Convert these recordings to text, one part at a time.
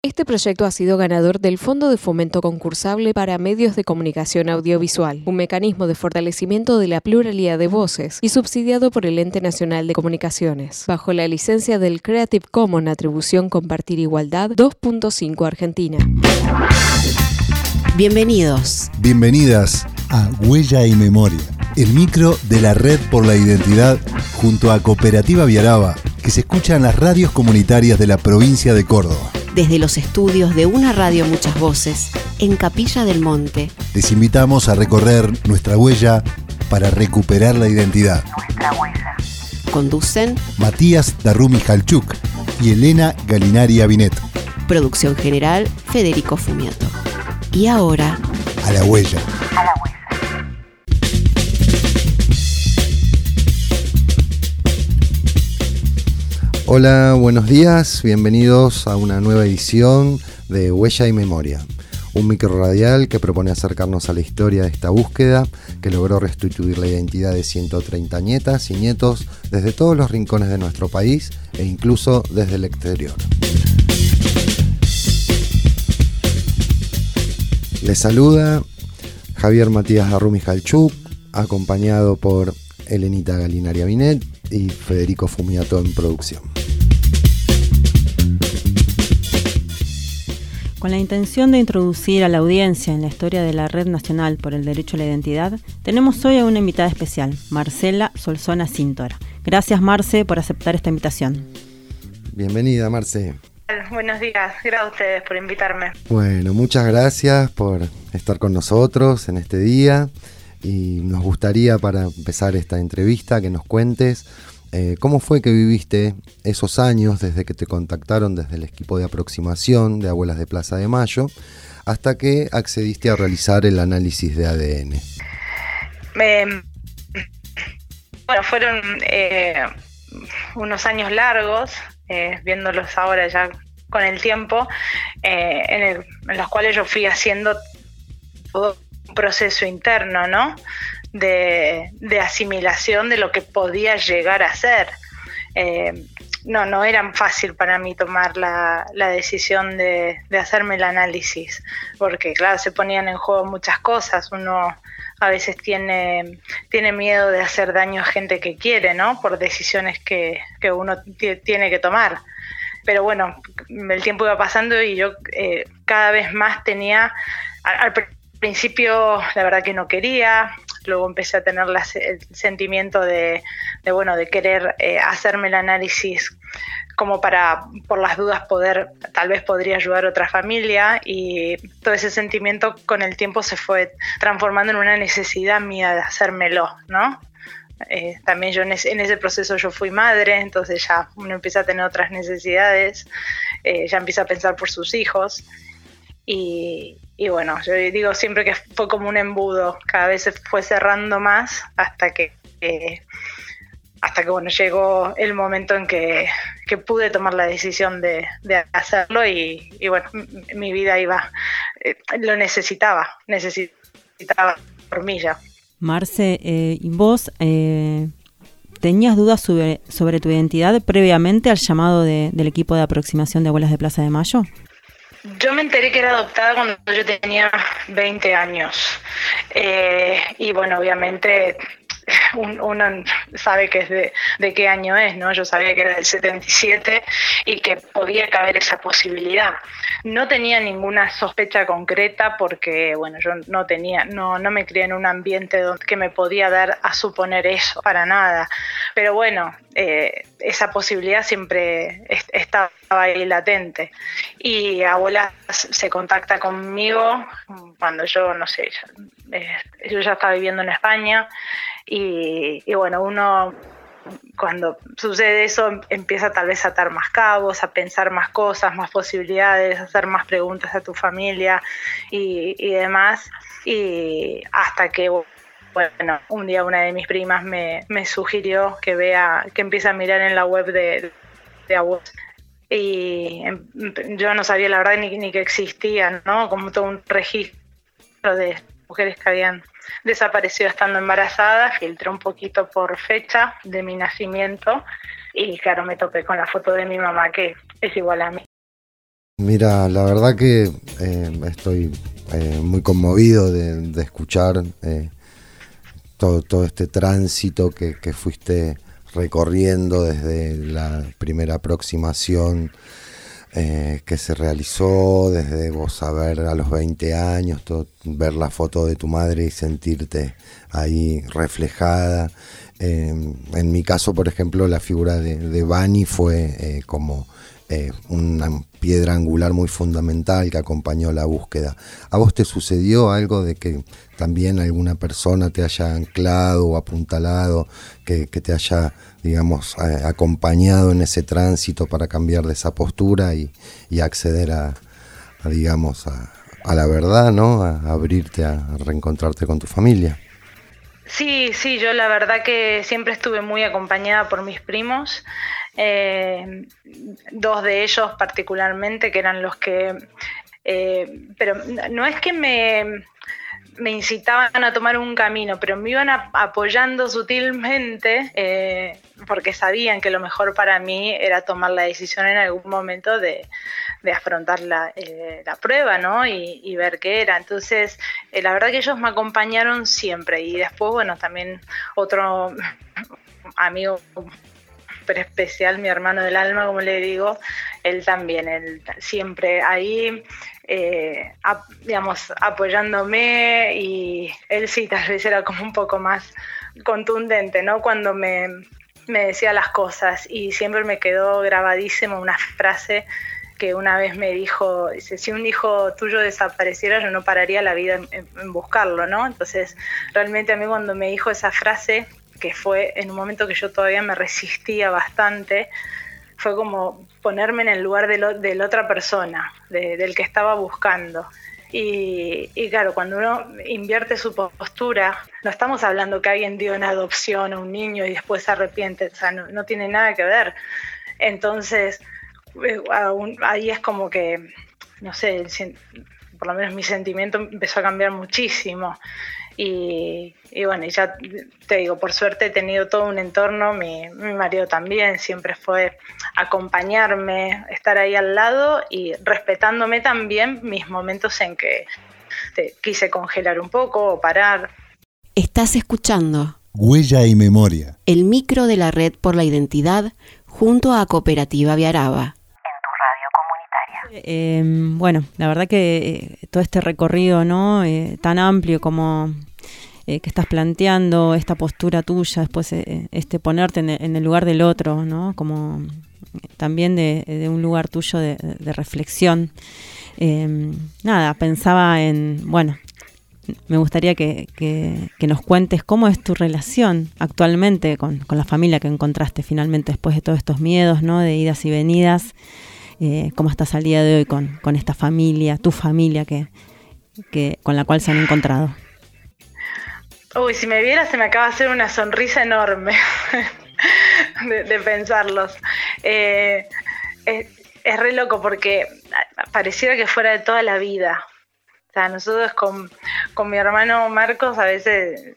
Este proyecto ha sido ganador del Fondo de Fomento Concursable para Medios de Comunicación Audiovisual, un mecanismo de fortalecimiento de la pluralidad de voces y subsidiado por el Ente Nacional de Comunicaciones, bajo la licencia del Creative Commons Atribución Compartir Igualdad 2.5 Argentina. Bienvenidos. Bienvenidas a Huella y Memoria, el micro de la Red por la Identidad junto a Cooperativa Viaraba, que se escucha en las radios comunitarias de la provincia de Córdoba. Desde los estudios de Una Radio Muchas Voces, en Capilla del Monte. Les invitamos a recorrer nuestra huella para recuperar la identidad. Nuestra huella. Conducen Matías Darrumi Jalchuk y Elena Galinari Abinet. Producción general, Federico Fumiato. Y ahora, a la huella. A la huella. Hola, buenos días, bienvenidos a una nueva edición de Huella y Memoria, un micro radial que propone acercarnos a la historia de esta búsqueda que logró restituir la identidad de 130 nietas y nietos desde todos los rincones de nuestro país e incluso desde el exterior. Les saluda Javier Matías Darrumi Jalchuk, acompañado por Elenita Galinari Abinet y Federico Fumiato en producción. Con la intención de introducir a la audiencia en la historia de la Red Nacional por el Derecho a la Identidad, tenemos hoy a una invitada especial, Marcela Solsona Cintora. Gracias, Marce, por aceptar esta invitación. Bienvenida, Marce. Buenos días, gracias a ustedes por invitarme. Bueno, muchas gracias por estar con nosotros en este día y nos gustaría, para empezar esta entrevista, que nos cuentes ¿cómo fue que viviste esos años desde que te contactaron desde el equipo de aproximación de Abuelas de Plaza de Mayo hasta que accediste a realizar el análisis de ADN? Bueno, fueron unos años largos, viéndolos ahora ya con el tiempo, en los cuales yo fui haciendo todo un proceso interno, ¿no? De asimilación de lo que podía llegar a ser. No era fácil para mí tomar la decisión de hacerme el análisis, porque claro, se ponían en juego muchas cosas. Uno a veces tiene miedo de hacer daño a gente que quiere, ¿no? Por decisiones que uno tiene que tomar. Pero bueno, el tiempo iba pasando y yo cada vez más tenía... Al principio la verdad que no quería. Luego empecé a tener el sentimiento de querer hacerme el análisis como para, por las dudas, tal vez podría ayudar a otra familia, y todo ese sentimiento con el tiempo se fue transformando en una necesidad mía de hacérmelo, ¿no? También yo en ese proceso yo fui madre, entonces ya uno empieza a tener otras necesidades, ya empieza a pensar por sus hijos. Y bueno, yo digo siempre que fue como un embudo, cada vez se fue cerrando más hasta que bueno, llegó el momento en que pude tomar la decisión de hacerlo y bueno, mi vida lo necesitaba por mí ya. Marce, ¿y vos tenías dudas sobre tu identidad previamente al llamado del equipo de aproximación de Abuelas de Plaza de Mayo? Yo me enteré que era adoptada cuando yo tenía 20 años. Y bueno, obviamente uno sabe que es de qué año es, ¿no? Yo sabía que era del 77 y que podía caber esa posibilidad. No tenía ninguna sospecha concreta porque, bueno, yo no me crié en un ambiente que me podía dar a suponer eso, para nada. Pero bueno, esa posibilidad siempre estaba ahí latente. Y Abuelas se contacta conmigo cuando yo, no sé, yo ya estaba viviendo en España y bueno, uno cuando sucede eso empieza tal vez a atar más cabos, a pensar más cosas, más posibilidades, a hacer más preguntas a tu familia y demás, y hasta que bueno, un día una de mis primas me sugirió que empiece a mirar en la web de Abuelas. Y yo no sabía la verdad ni que existía, ¿no? Como todo un registro de mujeres que habían desaparecido estando embarazadas. Filtré un poquito por fecha de mi nacimiento y claro, me topé con la foto de mi mamá, que es igual a mí. Mira, la verdad que estoy muy conmovido de escuchar todo este tránsito que fuiste recorriendo desde la primera aproximación que se realizó, desde vos saber a los 20 años, ver la foto de tu madre y sentirte ahí reflejada. En mi caso, por ejemplo, la figura de Vani fue como una piedra angular muy fundamental que acompañó la búsqueda. ¿A vos te sucedió algo de que también alguna persona te haya anclado o apuntalado, que te haya, digamos, acompañado en ese tránsito para cambiar de esa postura y acceder a la verdad, ¿no? A abrirte, a reencontrarte con tu familia? Sí, yo la verdad que siempre estuve muy acompañada por mis primos, dos de ellos particularmente, que eran los que, pero no es que me incitaban a tomar un camino, pero me iban apoyando sutilmente, porque sabían que lo mejor para mí era tomar la decisión en algún momento de afrontar la prueba, ¿no? Y ver qué era. Entonces, la verdad que ellos me acompañaron siempre. Y después, bueno, también otro amigo súper especial, mi hermano del alma, como le digo, él también, él siempre ahí, digamos, apoyándome, y él sí, tal vez era como un poco más contundente, ¿no? Cuando me decía las cosas, y siempre me quedó grabadísimo una frase que una vez me dijo, dice, si un hijo tuyo desapareciera, yo no pararía la vida en buscarlo, ¿no? Entonces, realmente a mí cuando me dijo esa frase, que fue en un momento que yo todavía me resistía bastante, fue como ponerme en el lugar de la otra persona, del que estaba buscando. Y claro, cuando uno invierte su postura, no estamos hablando que alguien dio en adopción a un niño y después se arrepiente, o sea, no tiene nada que ver. Entonces, ahí es como que, no sé, por lo menos mi sentimiento empezó a cambiar muchísimo. Y bueno, y ya te digo, por suerte he tenido todo un entorno, mi marido también, siempre fue acompañarme, estar ahí al lado y respetándome también mis momentos en que quise congelar un poco o parar. Estás escuchando Huella y Memoria, el micro de la Red por la Identidad junto a Cooperativa Viaraba. Bueno, la verdad que todo este recorrido, ¿no? Tan amplio como que estás planteando, esta postura tuya, después ponerte en el lugar del otro, ¿no? Como también de un lugar tuyo de reflexión. Nada, pensaba en, bueno, me gustaría que nos cuentes cómo es tu relación actualmente con la familia que encontraste finalmente después de todos estos miedos, ¿no? De idas y venidas. ¿Cómo estás al día de hoy con esta familia, tu familia con la cual se han encontrado? Uy, si me viera se me acaba de hacer una sonrisa enorme de pensarlos. Es re loco porque pareciera que fuera de toda la vida. O sea, nosotros con mi hermano Marcos a veces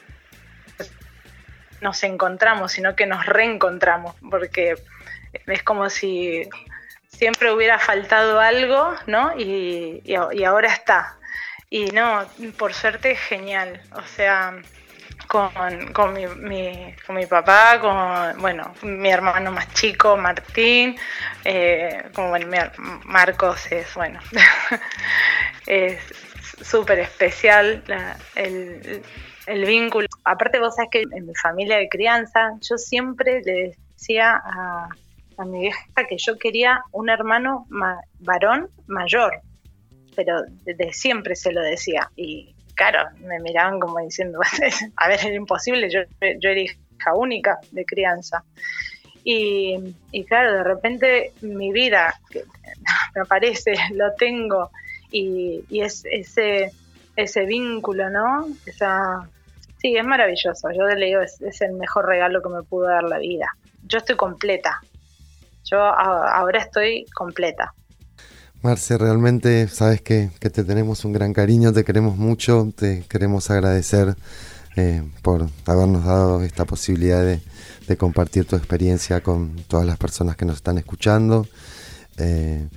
nos encontramos, sino que nos reencontramos, porque es como si siempre hubiera faltado algo, ¿no? Y ahora está. Y no, por suerte es genial. O sea, con mi papá, con, bueno, mi hermano más chico, Martín, como bueno, Marcos es, bueno, es súper especial el vínculo. Aparte vos sabés que en mi familia de crianza, yo siempre le decía a mi vieja que yo quería un hermano varón mayor, pero desde siempre se lo decía, y claro, me miraban como diciendo, a ver, era imposible, yo era hija única de crianza, y claro, de repente mi vida me aparece, lo tengo, y es ese vínculo, ¿no? Sí, es maravilloso, yo le digo, es el mejor regalo que me pudo dar la vida. Yo estoy completa. Yo ahora estoy completa. Marce, realmente sabes que te tenemos un gran cariño, te queremos mucho, te queremos agradecer por habernos dado esta posibilidad de compartir tu experiencia con todas las personas que nos están escuchando.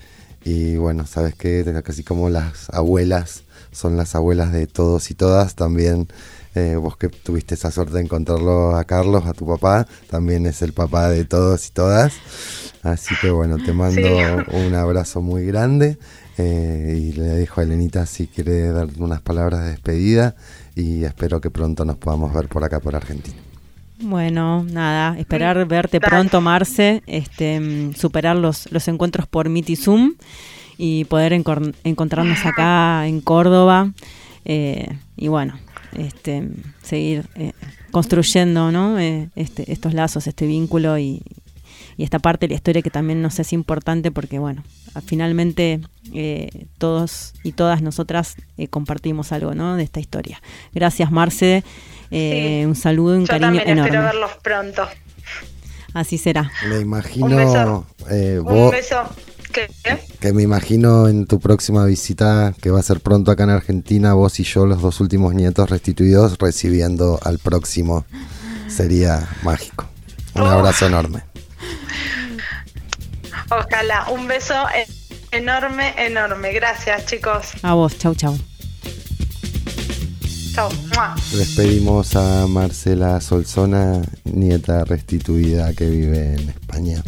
Y bueno, sabes que casi como las abuelas son las abuelas de todos y todas, también vos que tuviste esa suerte de encontrarlo a Carlos, a tu papá, también es el papá de todos y todas. Así que bueno, te mando un abrazo muy grande y le dejo a Elenita si quiere dar unas palabras de despedida y espero que pronto nos podamos ver por acá, por Argentina. Bueno, nada, esperar verte pronto, Marce, superar los encuentros por Meet y Zoom y poder encontrarnos acá en Córdoba y bueno, seguir construyendo, ¿no? Estos lazos, este vínculo y esta parte de la historia que también nos es importante porque bueno, finalmente todos y todas nosotras compartimos algo, ¿no? De esta historia. Gracias, Marce. Un saludo y un cariño enorme. Yo también espero verlos pronto. Así será. Me imagino un beso. Un beso. Que me imagino en tu próxima visita, que va a ser pronto acá en Argentina, vos y yo, los 2 últimos nietos restituidos, recibiendo al próximo. Sería mágico. Un abrazo enorme. Ojalá. Un beso enorme, enorme. Gracias, chicos. A vos. Chau. Chau. Despedimos a Marcela Solsona, nieta restituida que vive en España.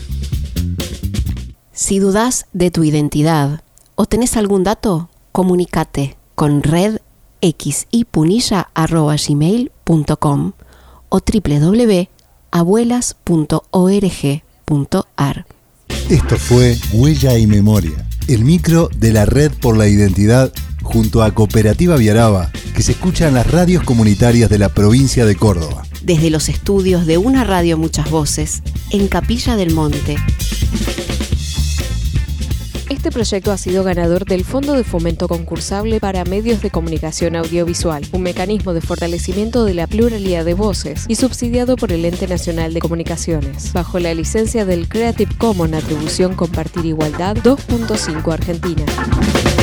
Si dudás de tu identidad o tenés algún dato, comunicate con redxipunilla@gmail.com o www.abuelas.org.ar. Esto fue Huella y Memoria, el micro de la Red por la Identidad junto a Cooperativa Viaraba, que se escucha en las radios comunitarias de la provincia de Córdoba. Desde los estudios de Una Radio Muchas Voces, en Capilla del Monte. Este proyecto ha sido ganador del Fondo de Fomento Concursable para Medios de Comunicación Audiovisual, un mecanismo de fortalecimiento de la pluralidad de voces y subsidiado por el Ente Nacional de Comunicaciones, bajo la licencia del Creative Commons Atribución Compartir Igualdad 2.5 Argentina.